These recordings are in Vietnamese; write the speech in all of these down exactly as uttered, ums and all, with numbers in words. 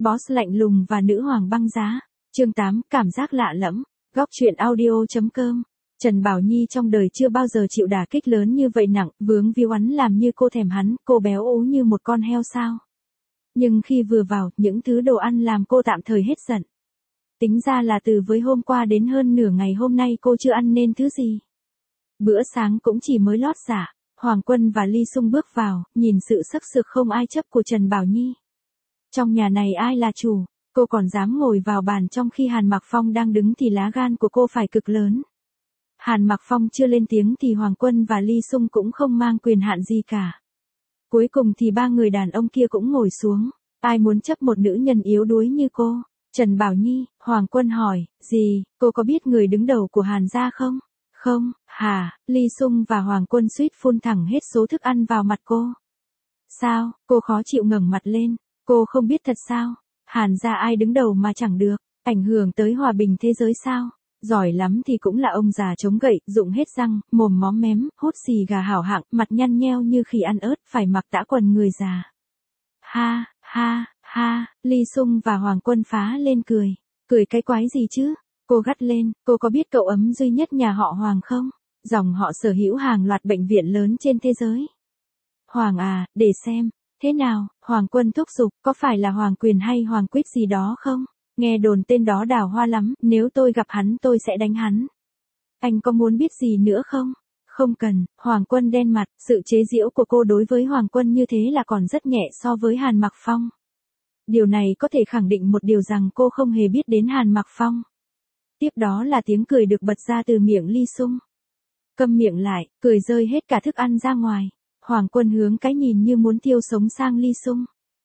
Boss lạnh lùng và nữ hoàng băng giá. Chương tám, cảm giác lạ lẫm. Góc truyện audio.com. Trần Bảo Nhi trong đời chưa bao giờ chịu đả kích lớn như vậy, nặng, vướng víu oắn làm như cô thèm hắn, cô béo ú như một con heo sao. Nhưng khi vừa vào, những thứ đồ ăn làm cô tạm thời hết giận. Tính ra là từ với hôm qua đến hơn nửa ngày hôm nay cô chưa ăn nên thứ gì. Bữa sáng cũng chỉ mới lót dạ. Hoàng Quân và Ly Sung bước vào, nhìn sự sắc sược không ai chấp của Trần Bảo Nhi. Trong nhà này ai là chủ, cô còn dám ngồi vào bàn trong khi Hàn Mặc Phong đang đứng thì lá gan của cô phải cực lớn. Hàn Mặc Phong chưa lên tiếng thì Hoàng Quân và Ly Sung cũng không mang quyền hạn gì cả. Cuối cùng thì ba người đàn ông kia cũng ngồi xuống. Ai muốn chấp một nữ nhân yếu đuối như cô? Trần Bảo Nhi, Hoàng Quân hỏi, gì, cô có biết người đứng đầu của Hàn gia không? Không, hả, Ly Sung và Hoàng Quân suýt phun thẳng hết số thức ăn vào mặt cô. Sao, cô khó chịu ngẩng mặt lên, cô không biết thật sao? Hàn gia ai đứng đầu mà chẳng được, ảnh hưởng tới hòa bình thế giới sao? Giỏi lắm thì cũng là ông già chống gậy, rụng hết răng, mồm móm mém, hút xì gà hảo hạng, mặt nhăn nheo như khỉ ăn ớt, phải mặc tã quần người già. Ha, ha, ha, Ly Sung và Hoàng Quân phá lên cười. Cười cái quái gì chứ? Cô gắt lên, cô có biết cậu ấm duy nhất nhà họ Hoàng không? Dòng họ sở hữu hàng loạt bệnh viện lớn trên thế giới. Hoàng à, để xem, thế nào, Hoàng Quân thúc giục, có phải là Hoàng Quyền hay Hoàng Quyết gì đó không? Nghe đồn tên đó đào hoa lắm, nếu tôi gặp hắn tôi sẽ đánh hắn. Anh có muốn biết gì nữa không? Không cần, Hoàng Quân đen mặt, sự chế giễu của cô đối với Hoàng Quân như thế là còn rất nhẹ so với Hàn Mặc Phong. Điều này có thể khẳng định một điều rằng cô không hề biết đến Hàn Mặc Phong. Tiếp đó là tiếng cười được bật ra từ miệng Ly Sung. Câm miệng lại, cười rơi hết cả thức ăn ra ngoài. Hoàng Quân hướng cái nhìn như muốn tiêu sống sang Ly Sung.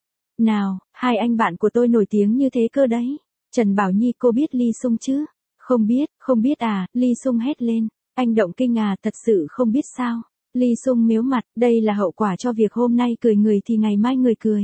Nào, hai anh bạn của tôi nổi tiếng như thế cơ đấy. Trần Bảo Nhi, cô biết Ly Sung chứ? Không biết, không biết à, Ly Sung hét lên. Anh động kinh à, thật sự không biết sao? Ly Sung mếu mặt, đây là hậu quả cho việc hôm nay cười người thì ngày mai người cười.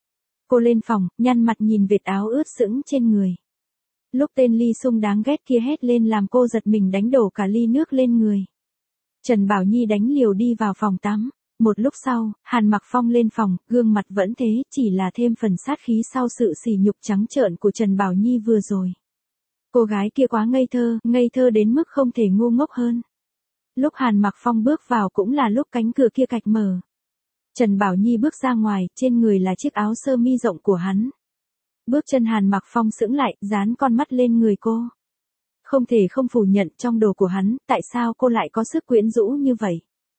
Cô lên phòng, nhăn mặt nhìn vệt áo ướt sũng trên người. Lúc tên Ly Sung đáng ghét kia hét lên làm cô giật mình đánh đổ cả ly nước lên người. Trần Bảo Nhi đánh liều đi vào phòng tắm. Một lúc sau, Hàn Mặc Phong lên phòng, gương mặt vẫn thế, chỉ là thêm phần sát khí sau sự sỉ nhục trắng trợn của Trần Bảo Nhi vừa rồi. Cô gái kia quá ngây thơ, ngây thơ đến mức không thể ngu ngốc hơn. Lúc Hàn Mặc Phong bước vào cũng là lúc cánh cửa kia cạch mở. Trần Bảo Nhi bước ra ngoài, trên người là chiếc áo sơ mi rộng của hắn. Bước chân Hàn Mặc Phong sững lại, dán con mắt lên người cô. Không thể không phủ nhận trong đồ của hắn, tại sao cô lại có sức quyến rũ như vậy?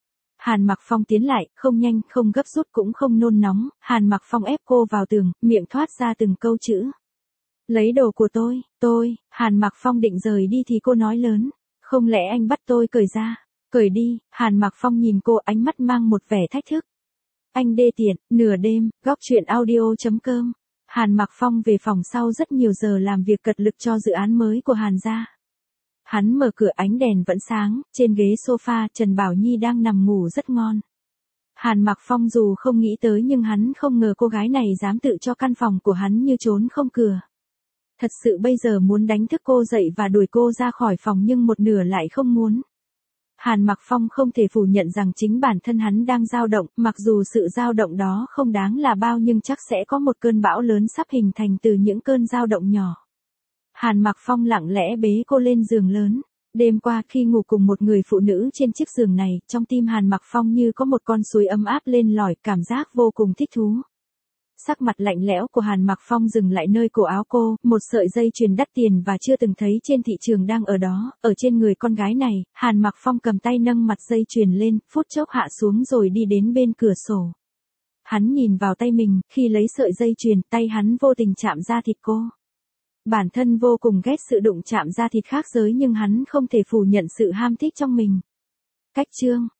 Hàn Mặc Phong tiến lại, không nhanh, không gấp rút cũng không nôn nóng, Hàn Mặc Phong ép cô vào tường, miệng thoát ra từng câu chữ. Lấy đồ của tôi, tôi, Hàn Mặc Phong định rời đi thì cô nói lớn. Không lẽ anh bắt tôi cởi ra? Cởi đi, Hàn Mặc Phong nhìn cô, ánh mắt mang một vẻ thách thức. Anh đê tiện, nửa đêm, góc truyện audio.com. Hàn Mặc Phong về phòng sau rất nhiều giờ làm việc cật lực cho dự án mới của Hàn gia. Hắn mở cửa, ánh đèn vẫn sáng, trên ghế sofa Trần Bảo Nhi đang nằm ngủ rất ngon. Hàn Mặc Phong dù không nghĩ tới nhưng hắn không ngờ cô gái này dám tự cho căn phòng của hắn như trốn không cửa. Thật sự bây giờ muốn đánh thức cô dậy và đuổi cô ra khỏi phòng nhưng một nửa lại không muốn. Hàn Mặc Phong không thể phủ nhận rằng chính bản thân hắn đang dao động, mặc dù sự dao động đó không đáng là bao nhưng chắc sẽ có một cơn bão lớn sắp hình thành từ những cơn dao động nhỏ. Hàn Mặc Phong lặng lẽ bế cô lên giường lớn. Đêm qua khi ngủ cùng một người phụ nữ trên chiếc giường này, trong tim Hàn Mặc Phong như có một con suối ấm áp lên lỏi, cảm giác vô cùng thích thú. Sắc mặt lạnh lẽo của Hàn Mặc Phong dừng lại nơi cổ áo cô, một sợi dây chuyền đắt tiền và chưa từng thấy trên thị trường đang ở đó, ở trên người con gái này. Hàn Mặc Phong cầm tay nâng mặt dây chuyền lên, phút chốc hạ xuống rồi đi đến bên cửa sổ. Hắn nhìn vào tay mình, khi lấy sợi dây chuyền, tay hắn vô tình chạm da thịt cô. Bản thân vô cùng ghét sự đụng chạm da thịt khác giới nhưng hắn không thể phủ nhận sự ham thích trong mình. Cách chương